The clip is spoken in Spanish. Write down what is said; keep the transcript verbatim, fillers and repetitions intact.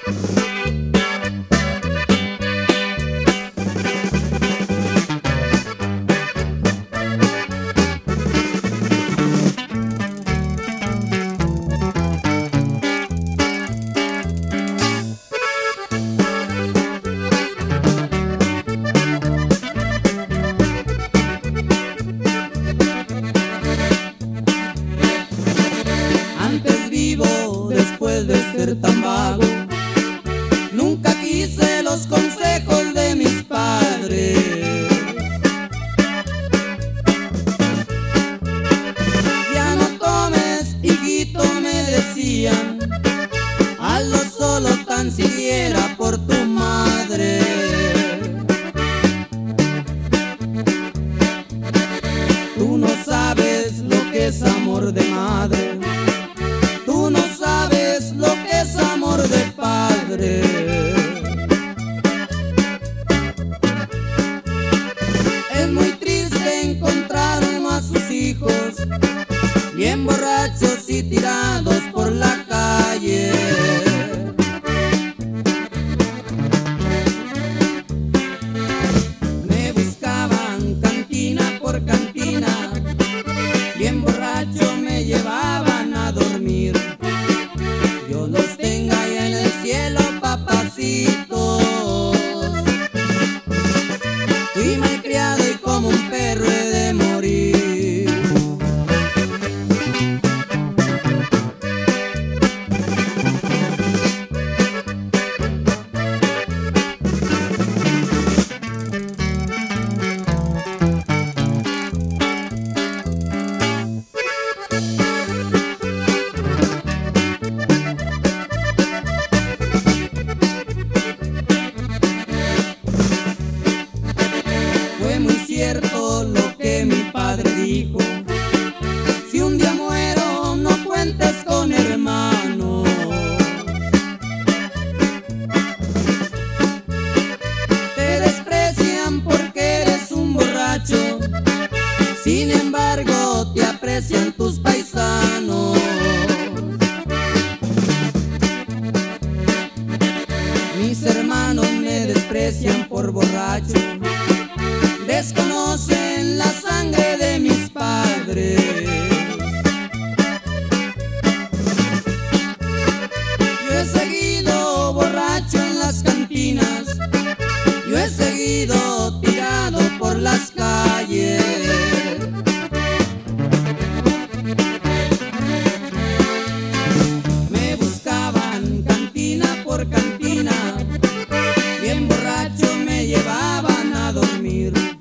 Después de ser tan vago, nunca quise los consejos de mis padres. Ya no tomes, hijito, me decían, hazlo solo tan siquiera por tu madre. Tú no sabes lo que es amor de madre. Tú no sabes lo que es amor de padre. Es muy triste encontrar uno a sus hijos bien borrachos y tirados por la calle. Me buscaban cantina por cantina, bien borracho me llevaban a dormir. Dios los tenga allá en el cielo, papacitos. Fui malcriado y como un perro he de morir. Cierto lo que mi padre dijo: si un día muero no cuentes con hermanos. Te desprecian porque eres un borracho, sin embargo te aprecian tus paisanos. Mis hermanos me desprecian por borracho, desconocen la sangre de mis padres. Yo he seguido borracho en las cantinas, yo he seguido tirado por las calles. Me buscaban cantina por cantina, bien borracho me llevaban a dormir.